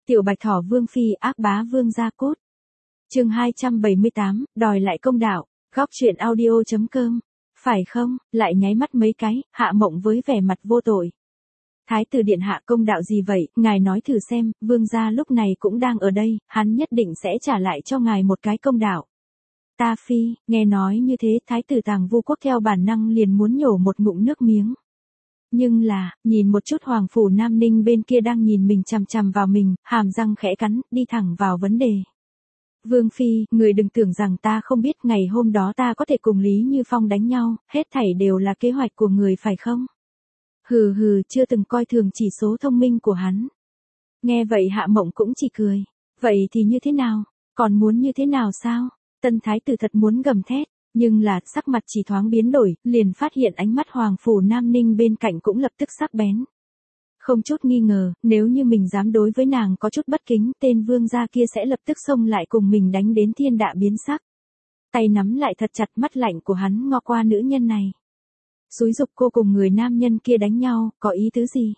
Tiểu Bạch Thỏ Vương phi ác bá vương gia cốt. Chương 278, đòi lại công đạo. Góc truyện audio.com. Phải không? Lại nháy mắt mấy cái, Hạ Mộng với vẻ mặt vô tội. Thái tử điện hạ công đạo gì vậy, ngài nói thử xem, vương gia lúc này cũng đang ở đây, hắn nhất định sẽ trả lại cho ngài một cái công đạo. Ta phi, nghe nói như thế, thái tử Tàng Vu Quốc theo bản năng liền muốn nhổ một ngụm nước miếng. Nhưng là, nhìn một chút Hoàng phủ Nam Ninh bên kia đang nhìn mình chằm chằm vào mình, hàm răng khẽ cắn, đi thẳng vào vấn đề. Vương phi, người đừng tưởng rằng ta không biết ngày hôm đó ta có thể cùng Lý Như Phong đánh nhau, hết thảy đều là kế hoạch của người phải không? Hừ hừ, chưa từng coi thường chỉ số thông minh của hắn. Nghe vậy Hạ Mộng cũng chỉ cười. Vậy thì như thế nào? Còn muốn như thế nào sao? Tân thái tử thật muốn gầm thét, nhưng là sắc mặt chỉ thoáng biến đổi, liền phát hiện ánh mắt Hoàng phủ Nam Ninh bên cạnh cũng lập tức sắc bén. Không chút nghi ngờ, nếu như mình dám đối với nàng có chút bất kính, tên vương gia kia sẽ lập tức xông lại cùng mình đánh đến thiên đạ biến sắc. Tay nắm lại thật chặt, mắt lạnh của hắn ngó qua nữ nhân này. Xúi giục cô cùng người nam nhân kia đánh nhau, có ý tứ gì?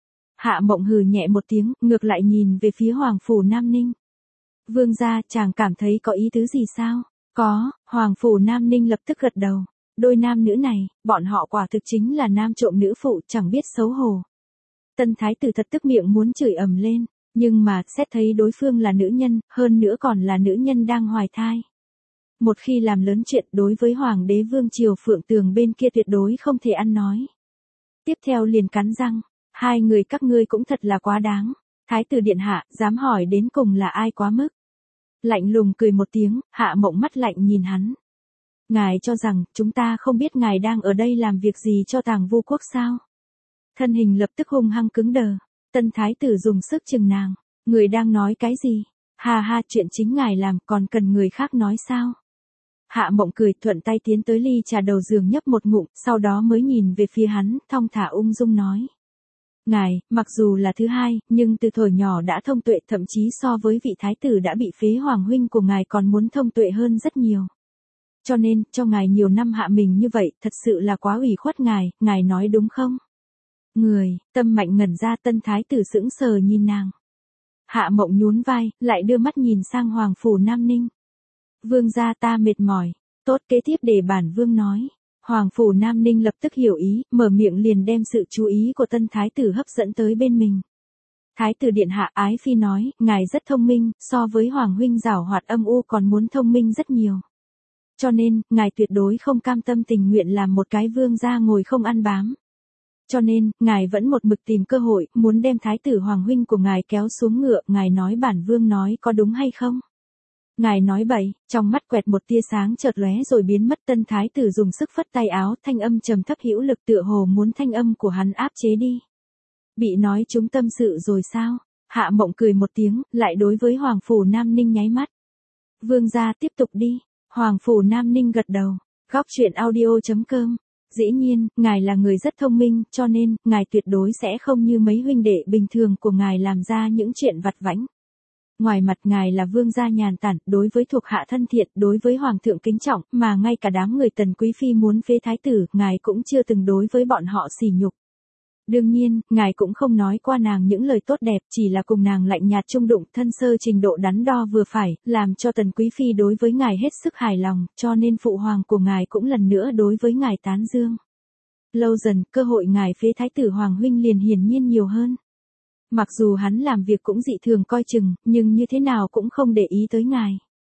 Hạ Mộng hừ nhẹ một tiếng, ngược lại nhìn về phía Hoàng phủ Nam Ninh. Vương gia, chàng cảm thấy có ý tứ gì sao? Có, Hoàng phủ Nam Ninh lập tức gật đầu. Đôi nam nữ này, bọn họ quả thực chính là nam trộm nữ phụ, chẳng biết xấu hổ. Tân thái tử thật tức miệng muốn chửi ầm lên, nhưng mà xét thấy đối phương là nữ nhân, hơn nữa còn là nữ nhân đang hoài thai. Một khi làm lớn chuyện, đối với Hoàng đế Vương triều Phượng Tường bên kia tuyệt đối không thể ăn nói. Tiếp theo liền cắn răng, hai người các ngươi cũng thật là quá đáng. Thái tử điện hạ, dám hỏi đến cùng là ai quá mức. Lạnh lùng cười một tiếng, Hạ Mộng mắt lạnh nhìn hắn. Ngài cho rằng, chúng ta không biết ngài đang ở đây làm việc gì cho Tàng Vu Quốc sao? Thân hình lập tức hung hăng cứng đờ. Tân thái tử dùng sức chừng nàng. Người đang nói cái gì? Ha ha, chuyện chính ngài làm, còn cần người khác nói sao? Hạ Mộng cười, thuận tay tiến tới ly trà đầu giường nhấp một ngụm, sau đó mới nhìn về phía hắn, thong thả ung dung nói. Ngài, mặc dù là thứ hai, nhưng từ thuở nhỏ đã thông tuệ, thậm chí so với vị thái tử đã bị phế hoàng huynh của ngài còn muốn thông tuệ hơn rất nhiều. Cho nên, cho ngài nhiều năm hạ mình như vậy, thật sự là quá ủy khuất ngài nói đúng không? Người, tâm mạnh ngẩn ra, tân thái tử sững sờ nhìn nàng. Hạ Mộng nhún vai, lại đưa mắt nhìn sang Hoàng phủ Nam Ninh. Vương gia, ta mệt mỏi. Tốt, kế tiếp để bản vương nói. Hoàng phủ Nam Ninh lập tức hiểu ý, mở miệng liền đem sự chú ý của tân thái tử hấp dẫn tới bên mình. Thái tử điện hạ, ái phi nói, ngài rất thông minh, so với Hoàng huynh giảo hoạt âm u còn muốn thông minh rất nhiều. Cho nên, ngài tuyệt đối không cam tâm tình nguyện làm một cái vương gia ngồi không ăn bám. Cho nên, ngài vẫn một mực tìm cơ hội, muốn đem thái tử Hoàng huynh của ngài kéo xuống ngựa, ngài nói bản vương nói có đúng hay không? Ngài nói bậy, trong mắt quẹt một tia sáng chợt lóe rồi biến mất. Tân thái tử dùng sức phất tay áo, thanh âm trầm thấp hữu lực tựa hồ muốn thanh âm của hắn áp chế đi. Bị nói trúng tâm sự rồi sao? Hạ Mộng cười một tiếng, lại đối với Hoàng phủ Nam Ninh nháy mắt. Vương gia tiếp tục đi. Hoàng phủ Nam Ninh gật đầu. Góc truyện audio.com. Dĩ nhiên, ngài là người rất thông minh, cho nên, ngài tuyệt đối sẽ không như mấy huynh đệ bình thường của ngài làm ra những chuyện vặt vãnh. Ngoài mặt ngài là vương gia nhàn tản, đối với thuộc hạ thân thiện, đối với hoàng thượng kính trọng, mà ngay cả đám người Tần quý phi muốn phế thái tử, ngài cũng chưa từng đối với bọn họ sỉ nhục. Đương nhiên, ngài cũng không nói qua nàng những lời tốt đẹp, chỉ là cùng nàng lạnh nhạt trung đụng, thân sơ trình độ đắn đo vừa phải, làm cho Tần quý phi đối với ngài hết sức hài lòng, cho nên phụ hoàng của ngài cũng lần nữa đối với ngài tán dương. Lâu dần, cơ hội ngài phế thái tử Hoàng huynh liền hiển nhiên nhiều hơn. Mặc dù hắn làm việc cũng dị thường coi chừng, nhưng như thế nào cũng không để ý tới ngài.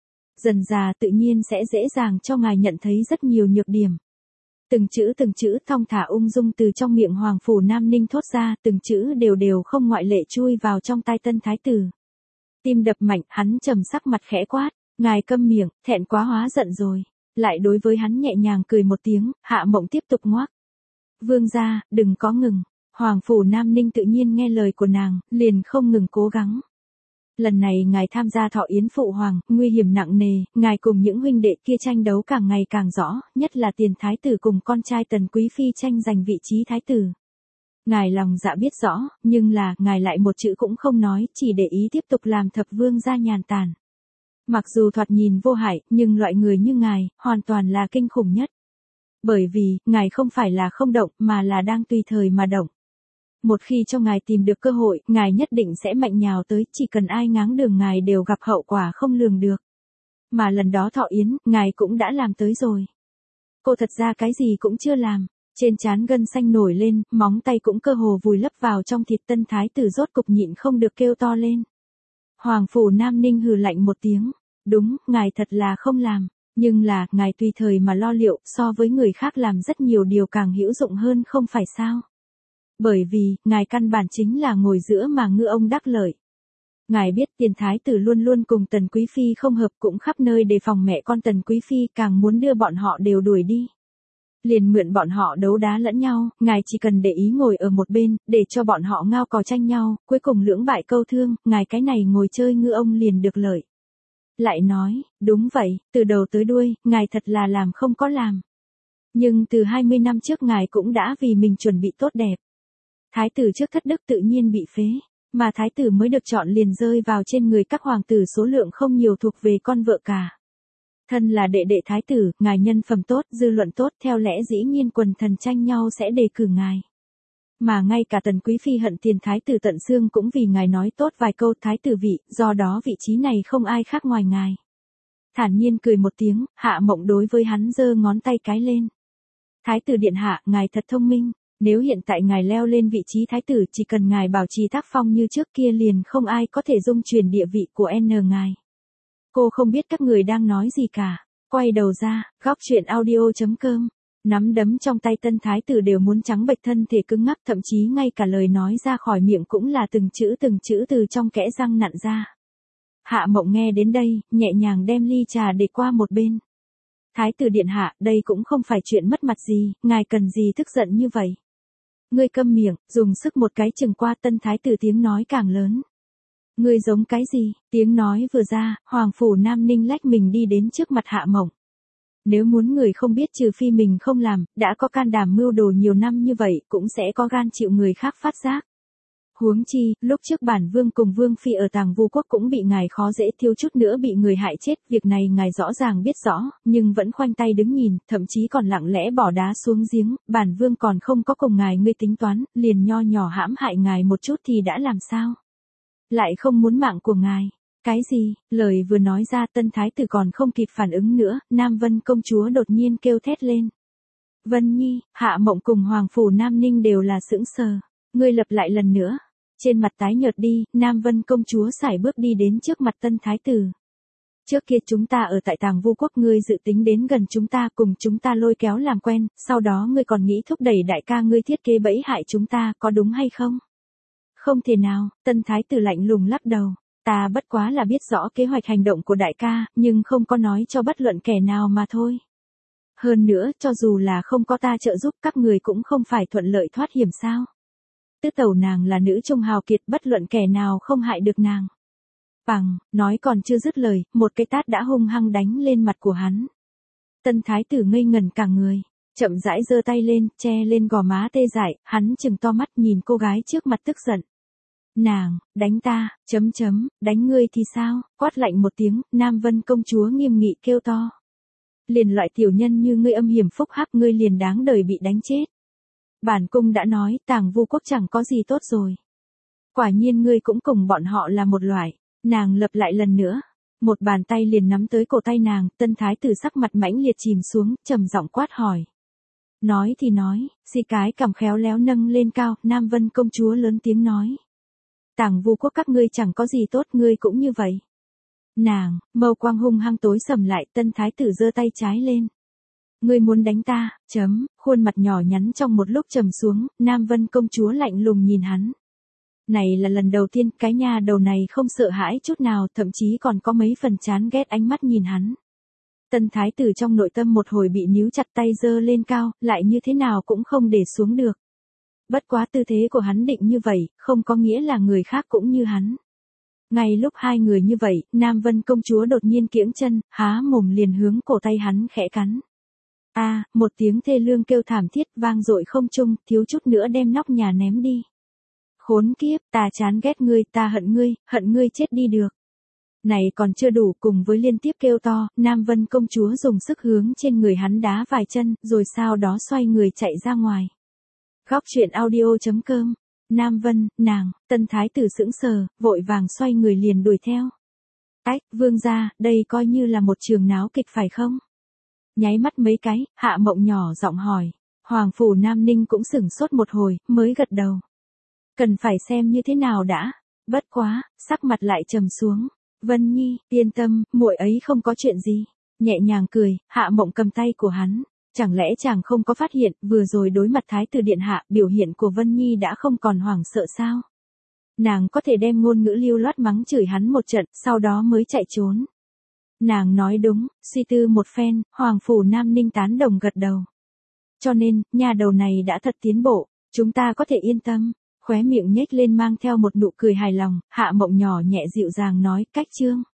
Dần dà tự nhiên sẽ dễ dàng cho ngài nhận thấy rất nhiều nhược điểm. Từng chữ thong thả ung dung từ trong miệng Hoàng phủ Nam Ninh thốt ra, từng chữ đều không ngoại lệ chui vào trong tai tân thái tử. Tim đập mạnh, hắn trầm sắc mặt khẽ quát, ngài câm miệng, thẹn quá hóa giận rồi. Lại đối với hắn nhẹ nhàng cười một tiếng, Hạ Mộng tiếp tục ngoác. Vương gia, đừng có ngừng. Hoàng phủ Nam Ninh tự nhiên nghe lời của nàng, liền không ngừng cố gắng. Lần này ngài tham gia thọ yến phụ hoàng, nguy hiểm nặng nề, ngài cùng những huynh đệ kia tranh đấu càng ngày càng rõ, nhất là tiền thái tử cùng con trai Tần quý phi tranh giành vị trí thái tử. Ngài lòng dạ biết rõ, nhưng là, ngài lại một chữ cũng không nói, chỉ để ý tiếp tục làm thập vương gia nhàn tản. Mặc dù thoạt nhìn vô hại, nhưng loại người như ngài, hoàn toàn là kinh khủng nhất. Bởi vì, ngài không phải là không động, mà là đang tùy thời mà động. Một khi cho ngài tìm được cơ hội, ngài nhất định sẽ mạnh nhào tới, chỉ cần ai ngáng đường ngài đều gặp hậu quả không lường được. Mà lần đó thọ yến, ngài cũng đã làm tới rồi. Cô thật ra cái gì cũng chưa làm. Trên trán gân xanh nổi lên, móng tay cũng cơ hồ vùi lấp vào trong thịt. Tân thái tử rốt cục nhịn không được kêu to lên. Hoàng phủ Nam Ninh hừ lạnh một tiếng. Đúng, ngài thật là không làm. Nhưng là, ngài tùy thời mà lo liệu, so với người khác làm rất nhiều điều càng hữu dụng hơn không phải sao. Bởi vì, ngài căn bản chính là ngồi giữa mà ngư ông đắc lợi. Ngài biết tiền thái tử luôn luôn cùng Tần Quý Phi không hợp, cũng khắp nơi đề phòng mẹ con Tần Quý Phi, càng muốn đưa bọn họ đều đuổi đi. Liền mượn bọn họ đấu đá lẫn nhau, ngài chỉ cần để ý ngồi ở một bên, để cho bọn họ ngao cò tranh nhau, cuối cùng lưỡng bại câu thương, ngài cái này ngồi chơi ngư ông liền được lợi. Lại nói, đúng vậy, từ đầu tới đuôi, ngài thật là làm không có làm. Nhưng từ 20 năm trước ngài cũng đã vì mình chuẩn bị tốt đẹp. Thái tử trước thất đức tự nhiên bị phế, mà thái tử mới được chọn liền rơi vào trên người các hoàng tử số lượng không nhiều thuộc về con vợ cả. Thân là đệ đệ thái tử, ngài nhân phẩm tốt, dư luận tốt, theo lẽ dĩ nhiên quần thần tranh nhau sẽ đề cử ngài. Mà ngay cả Tần Quý Phi hận tiền thái tử tận xương cũng vì ngài nói tốt vài câu thái tử vị, do đó vị trí này không ai khác ngoài ngài. Thản nhiên cười một tiếng, Hạ Mộng đối với hắn giơ ngón tay cái lên. Thái tử điện hạ, ngài thật thông minh, nếu hiện tại ngài leo lên vị trí thái tử, chỉ cần ngài bảo trì tác phong như trước kia liền không ai có thể dung chuyển địa vị của ngài. Cô không biết các người đang nói gì cả. Quay đầu ra, góc chuyện audio.com. Nắm đấm trong tay tân thái tử đều muốn trắng bệch, thân thể cứng ngắc, thậm chí ngay cả lời nói ra khỏi miệng cũng là từng chữ từ trong kẽ răng nặn ra. Hạ Mộng nghe đến đây, nhẹ nhàng đem ly trà để qua một bên. Thái tử điện hạ, đây cũng không phải chuyện mất mặt gì, ngài cần gì tức giận như vậy. Ngươi câm miệng, dùng sức một cái chừng qua. Tân thái tử tiếng nói càng lớn. Ngươi giống cái gì? Tiếng nói vừa ra, Hoàng phủ Nam Ninh lách mình đi đến trước mặt Hạ Mộng. Nếu muốn người không biết trừ phi mình không làm, đã có can đảm mưu đồ nhiều năm như vậy, cũng sẽ có gan chịu người khác phát giác. Huống chi, lúc trước bản vương cùng vương phi ở Tàng Vu Quốc cũng bị ngài khó dễ, thiếu chút nữa bị người hại chết, việc này ngài rõ ràng biết rõ, nhưng vẫn khoanh tay đứng nhìn, thậm chí còn lặng lẽ bỏ đá xuống giếng, bản vương còn không có cùng ngài ngươi tính toán, liền nho nhỏ hãm hại ngài một chút thì đã làm sao? Lại không muốn mạng của ngài. Cái gì? Lời vừa nói ra, tân thái tử còn không kịp phản ứng nữa, Nam Vân công chúa đột nhiên kêu thét lên. Vân Nhi, Hạ Mộng cùng Hoàng phủ Nam Ninh đều là sững sờ. Ngươi lặp lại lần nữa. Trên mặt tái nhợt đi, Nam Vân công chúa sải bước đi đến trước mặt tân thái tử. Trước kia chúng ta ở tại Tàng Vu Quốc, ngươi dự tính đến gần chúng ta, cùng chúng ta lôi kéo làm quen, sau đó ngươi còn nghĩ thúc đẩy đại ca ngươi thiết kế bẫy hại chúng ta, có đúng hay không? Không thể nào, tân thái tử lạnh lùng lắc đầu. Ta bất quá là biết rõ kế hoạch hành động của đại ca, nhưng không có nói cho bất luận kẻ nào mà thôi. Hơn nữa, cho dù là không có ta trợ giúp, các người cũng không phải thuận lợi thoát hiểm sao. Tứ tẩu nàng là nữ trung hào kiệt, bất luận kẻ nào không hại được nàng. Bằng, nói còn chưa dứt lời, một cái tát đã hung hăng đánh lên mặt của hắn. Tân thái tử ngây ngẩn cả người, chậm rãi giơ tay lên, che lên gò má tê dại, hắn trừng to mắt nhìn cô gái trước mặt tức giận. Nàng, đánh ta, đánh ngươi thì sao? Quát lạnh một tiếng, Nam Vân công chúa nghiêm nghị kêu to. Liền loại tiểu nhân như ngươi âm hiểm phúc hắc, ngươi liền đáng đời bị đánh chết. Bản cung đã nói, Tàng Vu Quốc chẳng có gì tốt rồi. Quả nhiên ngươi cũng cùng bọn họ là một loại. Nàng lặp lại lần nữa. Một bàn tay liền nắm tới cổ tay nàng, tân thái tử sắc mặt mãnh liệt chìm xuống, trầm giọng quát hỏi. Nói thì nói, xì cái cằm khéo léo nâng lên cao, Nam Vân công chúa lớn tiếng nói. Tàng Vu Quốc các ngươi chẳng có gì tốt, ngươi cũng như vậy. Nàng, mâu quang hung hăng tối sầm lại, tân thái tử giơ tay trái lên. Ngươi muốn đánh ta, khuôn mặt nhỏ nhắn trong một lúc trầm xuống, Nam Vân công chúa lạnh lùng nhìn hắn. Này là lần đầu tiên, cái nhà đầu này không sợ hãi chút nào, thậm chí còn có mấy phần chán ghét ánh mắt nhìn hắn. Tân thái tử trong nội tâm một hồi bị níu chặt, tay giơ lên cao, lại như thế nào cũng không để xuống được. Bất quá tư thế của hắn định như vậy, không có nghĩa là người khác cũng như hắn. Ngay lúc hai người như vậy, Nam Vân công chúa đột nhiên kiễng chân, há mồm liền hướng cổ tay hắn khẽ cắn. Một tiếng thê lương kêu thảm thiết vang dội không trung, thiếu chút nữa đem nóc nhà ném đi. Khốn kiếp, ta chán ghét ngươi, ta hận ngươi chết đi được. Này còn chưa đủ, cùng với liên tiếp kêu to, Nam Vân công chúa dùng sức hướng trên người hắn đá vài chân, rồi sau đó xoay người chạy ra ngoài. Góc chuyện audio.com Nam Vân, nàng, tân thái tử sững sờ, vội vàng xoay người liền đuổi theo. Ách, vương gia, đây coi như là một trường náo kịch phải không? Nháy mắt mấy cái, Hạ Mộng nhỏ giọng hỏi. Hoàng phủ Nam Ninh cũng sửng sốt một hồi, mới gật đầu. Cần phải xem như thế nào đã. Bất quá, sắc mặt lại trầm xuống. Vân Nhi, yên tâm, muội ấy không có chuyện gì. Nhẹ nhàng cười, Hạ Mộng cầm tay của hắn. Chẳng lẽ chàng không có phát hiện, vừa rồi đối mặt thái tử điện hạ, biểu hiện của Vân Nhi đã không còn hoảng sợ sao? Nàng có thể đem ngôn ngữ lưu loát mắng chửi hắn một trận, sau đó mới chạy trốn. Nàng nói đúng, suy tư một phen, Hoàng phủ Nam Ninh tán đồng gật đầu. Cho nên, nhà đầu này đã thật tiến bộ, chúng ta có thể yên tâm. Khóe miệng nhếch lên mang theo một nụ cười hài lòng, Hạ Mộng nhỏ nhẹ dịu dàng nói, cách chương.